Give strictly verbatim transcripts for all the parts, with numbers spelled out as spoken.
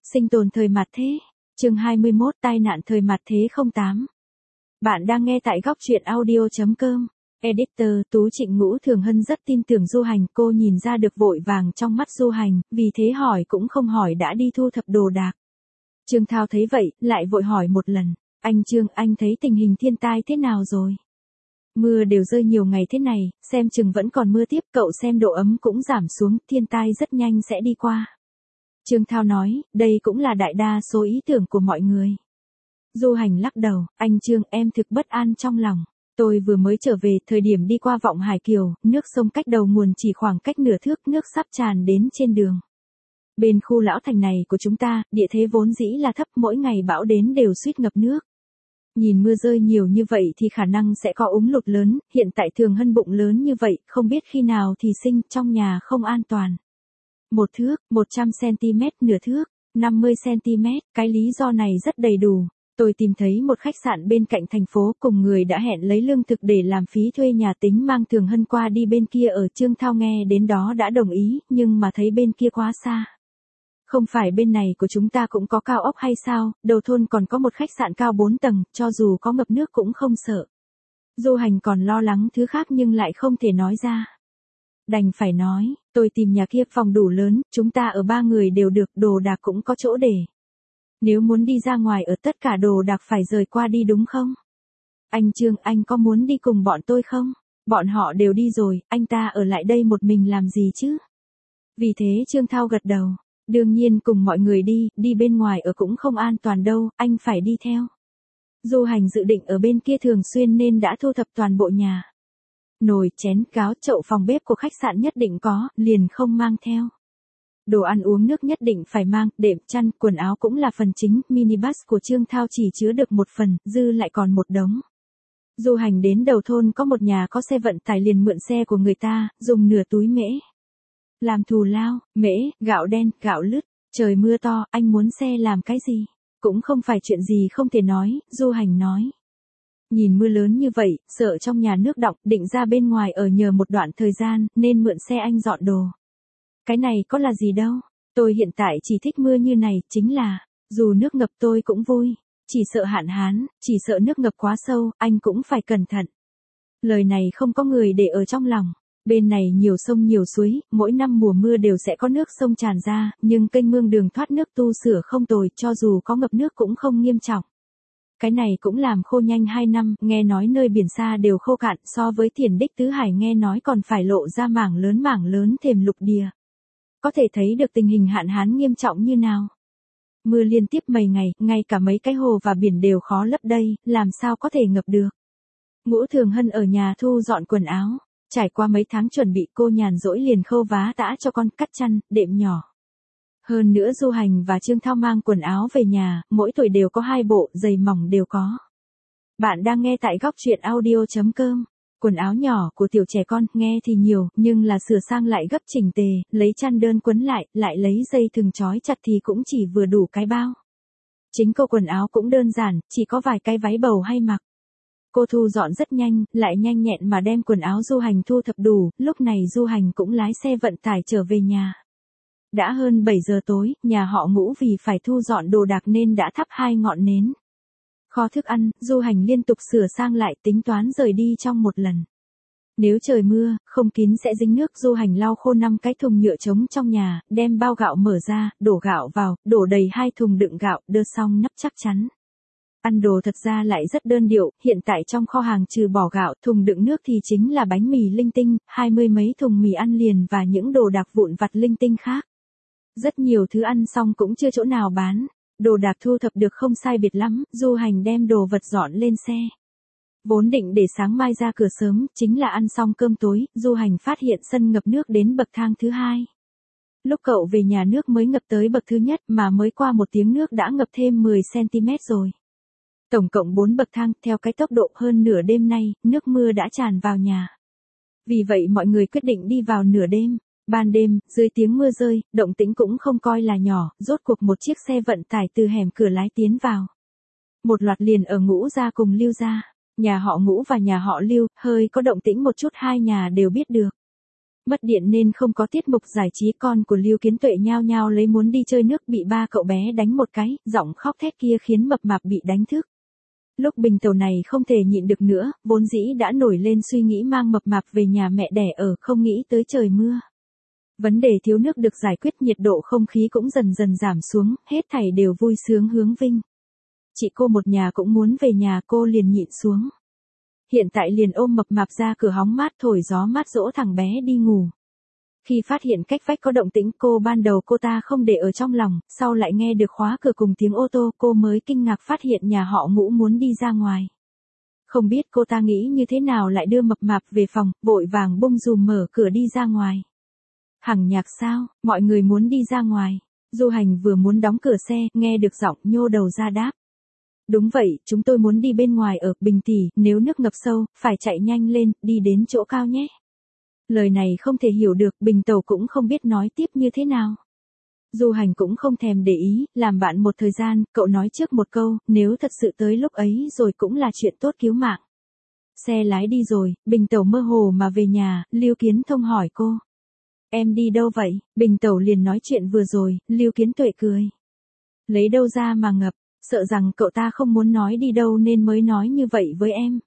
Sinh tồn thời mạt thế. Chương hai mươi mốt tai nạn thời mạt thế không tám. Bạn đang nghe tại góc truyện audio.com. Editor Tú Trịnh Ngũ Thường Hân rất tin tưởng Du Hành, cô nhìn ra được vội vàng trong mắt Du Hành, vì thế hỏi cũng không hỏi đã đi thu thập đồ đạc. Trương Thao thấy vậy, lại vội hỏi một lần, anh Trương, anh thấy tình hình thiên tai thế nào rồi? Mưa đều rơi nhiều ngày thế này, xem chừng vẫn còn mưa tiếp, cậu xem độ ấm cũng giảm xuống, thiên tai rất nhanh sẽ đi qua. Trương Thao nói, đây cũng là đại đa số ý tưởng của mọi người. Du Hành lắc đầu, anh Trương, em thực bất an trong lòng. Tôi vừa mới trở về, thời điểm đi qua Vọng Hải Kiều, nước sông cách đầu nguồn chỉ khoảng cách nửa thước, nước sắp tràn đến trên đường. Bên khu lão thành này của chúng ta, địa thế vốn dĩ là thấp, mỗi ngày bão đến đều suýt ngập nước. Nhìn mưa rơi nhiều như vậy thì khả năng sẽ có úng lụt lớn, hiện tại Thường Hân bụng lớn như vậy, không biết khi nào thì sinh, trong nhà không an toàn. Một thước, một trăm xăng-ti-mét, nửa thước, năm mươi xăng-ti-mét, cái lý do này rất đầy đủ. Tôi tìm thấy một khách sạn bên cạnh thành phố, cùng người đã hẹn lấy lương thực để làm phí thuê nhà, tính mang Thường Hân qua đi bên kia ở. Trương Thao nghe đến đó đã đồng ý, nhưng mà thấy bên kia quá xa. Không phải bên này của chúng ta cũng có cao ốc hay sao, đầu thôn còn có một khách sạn cao bốn tầng, cho dù có ngập nước cũng không sợ. Du Hành còn lo lắng thứ khác nhưng lại không thể nói ra. Đành phải nói, tôi tìm nhà kia, phòng đủ lớn, chúng ta ở ba người đều được, đồ đạc cũng có chỗ để. Nếu muốn đi ra ngoài ở tất cả đồ đạc phải rời qua đi đúng không? Anh Trương, anh có muốn đi cùng bọn tôi không? Bọn họ đều đi rồi, anh ta ở lại đây một mình làm gì chứ? Vì thế Trương Thao gật đầu. Đương nhiên cùng mọi người đi, đi bên ngoài ở cũng không an toàn đâu, anh phải đi theo. Du Hành dự định ở bên kia thường xuyên nên đã thu thập toàn bộ nhà. Nồi, chén, gáo, chậu, phòng bếp của khách sạn nhất định có, liền không mang theo. Đồ ăn uống nước nhất định phải mang, đệm, chăn, quần áo cũng là phần chính, minibus của Trương Thao chỉ chứa được một phần, dư lại còn một đống. Du Hành đến đầu thôn có một nhà có xe vận tải liền mượn xe của người ta, dùng nửa túi mễ. Làm thù lao, mễ, gạo đen, gạo lứt, trời mưa to, anh muốn xe làm cái gì? Cũng không phải chuyện gì không thể nói, Du Hành nói. Nhìn mưa lớn như vậy, sợ trong nhà nước đọng, định ra bên ngoài ở nhờ một đoạn thời gian, nên mượn xe anh dọn đồ. Cái này có là gì đâu, tôi hiện tại chỉ thích mưa như này, chính là, dù nước ngập tôi cũng vui, chỉ sợ hạn hán, chỉ sợ nước ngập quá sâu, anh cũng phải cẩn thận. Lời này không có người để ở trong lòng. Bên này nhiều sông nhiều suối, mỗi năm mùa mưa đều sẽ có nước sông tràn ra, nhưng kênh mương đường thoát nước tu sửa không tồi, cho dù có ngập nước cũng không nghiêm trọng. Cái này cũng làm khô nhanh hai năm, nghe nói nơi biển xa đều khô cạn, so với Thiền Đích Tứ Hải nghe nói còn phải lộ ra mảng lớn mảng lớn thềm lục địa. Có thể thấy được tình hình hạn hán nghiêm trọng như nào. Mưa liên tiếp mấy ngày, ngay cả mấy cái hồ và biển đều khó lấp đây, làm sao có thể ngập được. Ngũ Thường Hân ở nhà thu dọn quần áo. Trải qua mấy tháng chuẩn bị, cô nhàn rỗi liền khâu vá tã cho con, cắt chăn, đệm nhỏ. Hơn nữa Du Hành và Trương Thao mang quần áo về nhà, mỗi tuổi đều có hai bộ, giày mỏng đều có. Bạn đang nghe tại góc truyện audio.com. Quần áo nhỏ của tiểu trẻ con, nghe thì nhiều, nhưng là sửa sang lại gấp chỉnh tề, lấy chăn đơn quấn lại, lại lấy dây thừng trói chặt thì cũng chỉ vừa đủ cái bao. Chính cô quần áo cũng đơn giản, chỉ có vài cái váy bầu hay mặc. Cô thu dọn rất nhanh, lại nhanh nhẹn mà đem quần áo Du Hành thu thập đủ, lúc này Du Hành cũng lái xe vận tải trở về nhà. Đã hơn bảy giờ tối, nhà họ Ngũ vì phải thu dọn đồ đạc nên đã thắp hai ngọn nến. Kho thức ăn, Du Hành liên tục sửa sang lại, tính toán rời đi trong một lần. Nếu trời mưa, không kín sẽ dính nước. Du Hành lau khô năm cái thùng nhựa trống trong nhà, đem bao gạo mở ra, đổ gạo vào, đổ đầy hai thùng đựng gạo, đưa xong nắp chắc chắn. Ăn đồ thật ra lại rất đơn điệu, hiện tại trong kho hàng trừ bỏ gạo, thùng đựng nước thì chính là bánh mì linh tinh, hai mươi mấy thùng mì ăn liền và những đồ đạc vụn vặt linh tinh khác. Rất nhiều thứ ăn xong cũng chưa chỗ nào bán, đồ đạc thu thập được không sai biệt lắm, Du Hành đem đồ vật dọn lên xe. Vốn định để sáng mai ra cửa sớm, chính là ăn xong cơm tối, Du Hành phát hiện sân ngập nước đến bậc thang thứ hai. Lúc cậu về nhà nước mới ngập tới bậc thứ nhất mà mới qua một tiếng nước đã ngập thêm mười xăng-ti-mét rồi. Tổng cộng bốn bậc thang, theo cái tốc độ hơn nửa đêm nay, nước mưa đã tràn vào nhà. Vì vậy mọi người quyết định đi vào nửa đêm. Ban đêm, dưới tiếng mưa rơi, động tĩnh cũng không coi là nhỏ, rốt cuộc một chiếc xe vận tải từ hẻm cửa lái tiến vào. Một loạt liền ở Ngũ gia cùng Lưu gia. Nhà họ Ngũ và nhà họ Lưu, hơi có động tĩnh một chút hai nhà đều biết được. Mất điện nên không có tiết mục giải trí, con của Lưu Kiến Tuệ nhao nhao lấy muốn đi chơi nước bị ba cậu bé đánh một cái, giọng khóc thét kia khiến mập mạp bị đánh thức. Lúc Bình Tàu này không thể nhịn được nữa, vốn dĩ đã nổi lên suy nghĩ mang mập mạp về nhà mẹ đẻ ở, không nghĩ tới trời mưa. Vấn đề thiếu nước được giải quyết, nhiệt độ không khí cũng dần dần giảm xuống, hết thảy đều vui sướng hướng vinh. Chị cô một nhà cũng muốn về nhà, cô liền nhịn xuống. Hiện tại liền ôm mập mạp ra cửa hóng mát thổi gió mát dỗ thằng bé đi ngủ. Khi phát hiện cách vách có động tĩnh, cô ban đầu cô ta không để ở trong lòng, sau lại nghe được khóa cửa cùng tiếng ô tô, cô mới kinh ngạc phát hiện nhà họ Ngũ muốn đi ra ngoài. Không biết cô ta nghĩ như thế nào lại đưa mập mạp về phòng, vội vàng bung dùm mở cửa đi ra ngoài. Hằng Nhạc sao, mọi người muốn đi ra ngoài. Du Hành vừa muốn đóng cửa xe, nghe được giọng nhô đầu ra đáp. Đúng vậy, chúng tôi muốn đi bên ngoài ở, Bình tỷ, nếu nước ngập sâu, phải chạy nhanh lên, đi đến chỗ cao nhé. Lời này không thể hiểu được, Bình Tàu cũng không biết nói tiếp như thế nào. Du Hành cũng không thèm để ý, làm bạn một thời gian, cậu nói trước một câu, nếu thật sự tới lúc ấy rồi cũng là chuyện tốt cứu mạng. Xe lái đi rồi, Bình Tàu mơ hồ mà về nhà, Lưu Kiến Thông hỏi cô. Em đi đâu vậy? Bình Tàu liền nói chuyện vừa rồi, Lưu Kiến Tuệ cười. Lấy đâu ra mà ngập, sợ rằng cậu ta không muốn nói đi đâu nên mới nói như vậy với em.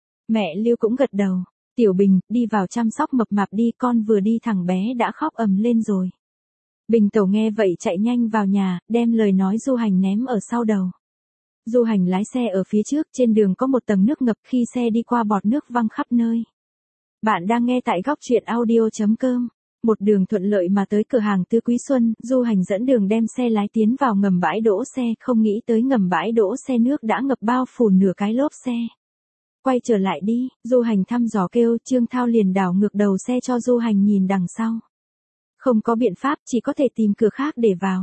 Mẹ Lưu cũng gật đầu. Tiểu Bình, đi vào chăm sóc mập mạp đi, con vừa đi thằng bé đã khóc ầm lên rồi. Bình Tàu nghe vậy chạy nhanh vào nhà, đem lời nói Du Hành ném ở sau đầu. Du Hành lái xe ở phía trước, trên đường có một tầng nước ngập, khi xe đi qua bọt nước văng khắp nơi. Bạn đang nghe tại góc truyện audio chấm com. Một đường thuận lợi mà tới cửa hàng Tư Quý Xuân, Du Hành dẫn đường đem xe lái tiến vào ngầm bãi đỗ xe, không nghĩ tới ngầm bãi đỗ xe nước đã ngập bao phủ nửa cái lốp xe. Quay trở lại đi, Du Hành thăm dò kêu, Trương Thao liền đảo ngược đầu xe cho Du Hành nhìn đằng sau. Không có biện pháp, chỉ có thể tìm cửa khác để vào.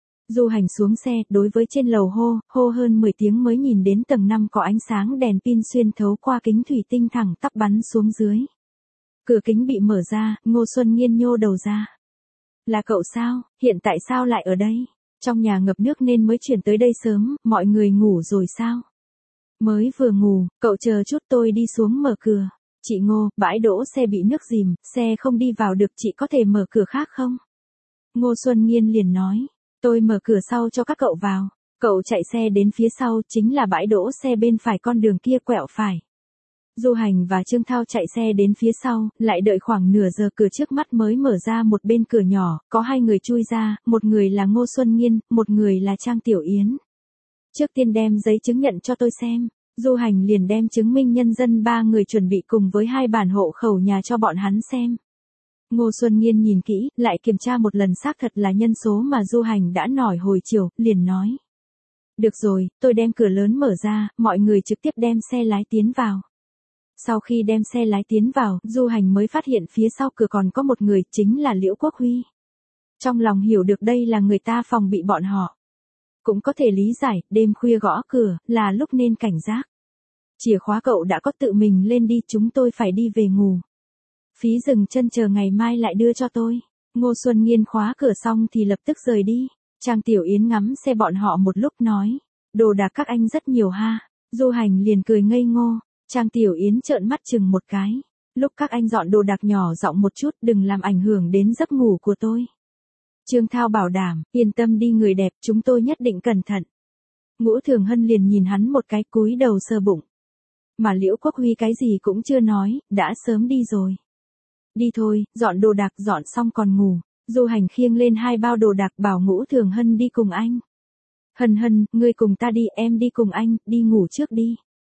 Du Hành xuống xe, đối với trên lầu hô, hô hơn mười tiếng mới nhìn đến tầng năm có ánh sáng đèn pin xuyên thấu qua kính thủy tinh thẳng tắp bắn xuống dưới. Cửa kính bị mở ra, Ngô Xuân Nghiên nhô đầu ra. Là cậu sao, hiện tại sao lại ở đây? Trong nhà ngập nước nên mới chuyển tới đây sớm, mọi người ngủ rồi sao? Mới vừa ngủ, cậu chờ chút tôi đi xuống mở cửa. Chị Ngô, bãi đỗ xe bị nước dìm, xe không đi vào được, chị có thể mở cửa khác không? Ngô Xuân Nghiên liền nói, tôi mở cửa sau cho các cậu vào. Cậu chạy xe đến phía sau, chính là bãi đỗ xe bên phải con đường kia, quẹo phải. Du Hành và Trương Thao chạy xe đến phía sau, lại đợi khoảng nửa giờ, cửa trước mắt mới mở ra một bên cửa nhỏ, có hai người chui ra, một người là Ngô Xuân Nghiên, một người là Trang Tiểu Yến. Trước tiên đem giấy chứng nhận cho tôi xem. Du Hành liền đem chứng minh nhân dân ba người chuẩn bị cùng với hai bản hộ khẩu nhà cho bọn hắn xem. Ngô Xuân Nghiên nhìn kỹ, lại kiểm tra một lần xác thật là nhân số mà Du Hành đã nói hồi chiều, liền nói. Được rồi, tôi đem cửa lớn mở ra, mọi người trực tiếp đem xe lái tiến vào. Sau khi đem xe lái tiến vào, Du Hành mới phát hiện phía sau cửa còn có một người, chính là Liễu Quốc Huy. Trong lòng hiểu được đây là người ta phòng bị bọn họ. Cũng có thể lý giải, đêm khuya gõ cửa, là lúc nên cảnh giác. Chìa khóa cậu đã có, tự mình lên đi, chúng tôi phải đi về ngủ. Phí dừng chân chờ ngày mai lại đưa cho tôi. Ngô Xuân Nghiên khóa cửa xong thì lập tức rời đi. Trang Tiểu Yến ngắm xe bọn họ một lúc nói. Đồ đạc các anh rất nhiều ha. Du Hành liền cười ngây ngô. Trang Tiểu Yến trợn mắt chừng một cái. Lúc các anh dọn đồ đạc nhỏ giọng một chút, đừng làm ảnh hưởng đến giấc ngủ của tôi. Trương Thao bảo đảm, yên tâm đi người đẹp, chúng tôi nhất định cẩn thận. Ngũ Thường Hân liền nhìn hắn một cái, cúi đầu sờ bụng. Mà Liễu Quốc Huy cái gì cũng chưa nói, đã sớm đi rồi. Đi thôi, dọn đồ đạc, dọn xong còn ngủ. Du Hành khiêng lên hai bao đồ đạc bảo Ngũ Thường Hân đi cùng anh. Hân Hân, ngươi cùng ta đi, em đi cùng anh, đi ngủ trước đi.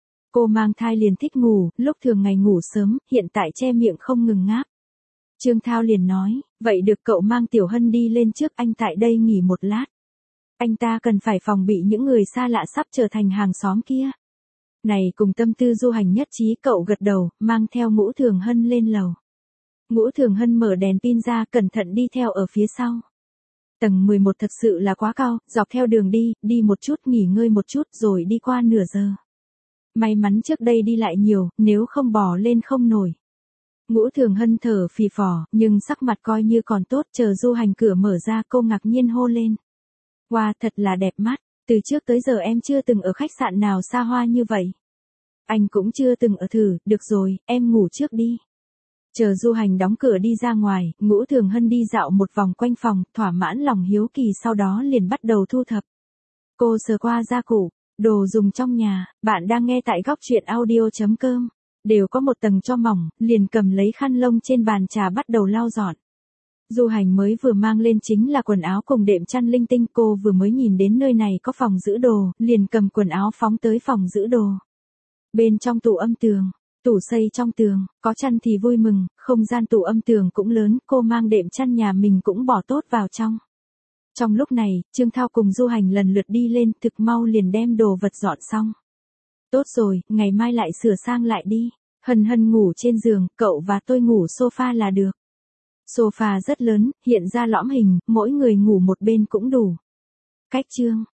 Cô mang thai liền thích ngủ, lúc thường ngày ngủ sớm, hiện tại che miệng không ngừng ngáp. Trương Thao liền nói, vậy được, cậu mang Tiểu Hân đi lên trước, anh tại đây nghỉ một lát. Anh ta cần phải phòng bị những người xa lạ sắp trở thành hàng xóm kia. Này cùng tâm tư Du Hành nhất trí, cậu gật đầu, mang theo Ngũ Thường Hân lên lầu. Ngũ Thường Hân mở đèn pin ra, cẩn thận đi theo ở phía sau. Tầng mười một thật sự là quá cao, dọc theo đường đi, đi một chút nghỉ ngơi một chút rồi đi qua nửa giờ. May mắn trước đây đi lại nhiều, nếu không bò lên không nổi. Ngũ Thường Hân thở phì phò, nhưng sắc mặt coi như còn tốt, chờ Du Hành cửa mở ra, cô ngạc nhiên hô lên. Wow, thật là đẹp mắt, từ trước tới giờ em chưa từng ở khách sạn nào xa hoa như vậy. Anh cũng chưa từng ở thử, được rồi, em ngủ trước đi. Chờ Du Hành đóng cửa đi ra ngoài, Ngũ Thường Hân đi dạo một vòng quanh phòng, thỏa mãn lòng hiếu kỳ sau đó liền bắt đầu thu thập. Cô sờ qua gia cụ, đồ dùng trong nhà, bạn đang nghe tại góc truyện audio.com. Đều có một tầng cho mỏng, liền cầm lấy khăn lông trên bàn trà bắt đầu lau dọn. Du Hành mới vừa mang lên chính là quần áo cùng đệm chăn linh tinh, cô vừa mới nhìn đến nơi này có phòng giữ đồ, liền cầm quần áo phóng tới phòng giữ đồ. Bên trong tủ âm tường, tủ xây trong tường, có chăn thì vui mừng, không gian tủ âm tường cũng lớn, cô mang đệm chăn nhà mình cũng bỏ tốt vào trong. Trong lúc này, Trương Thao cùng Du Hành lần lượt đi lên, thực mau liền đem đồ vật dọn xong. Tốt rồi, ngày mai lại sửa sang lại đi. Hân Hân ngủ trên giường, cậu và tôi ngủ sofa là được. Sofa rất lớn, hiện ra lõm hình, mỗi người ngủ một bên cũng đủ. Cách chương.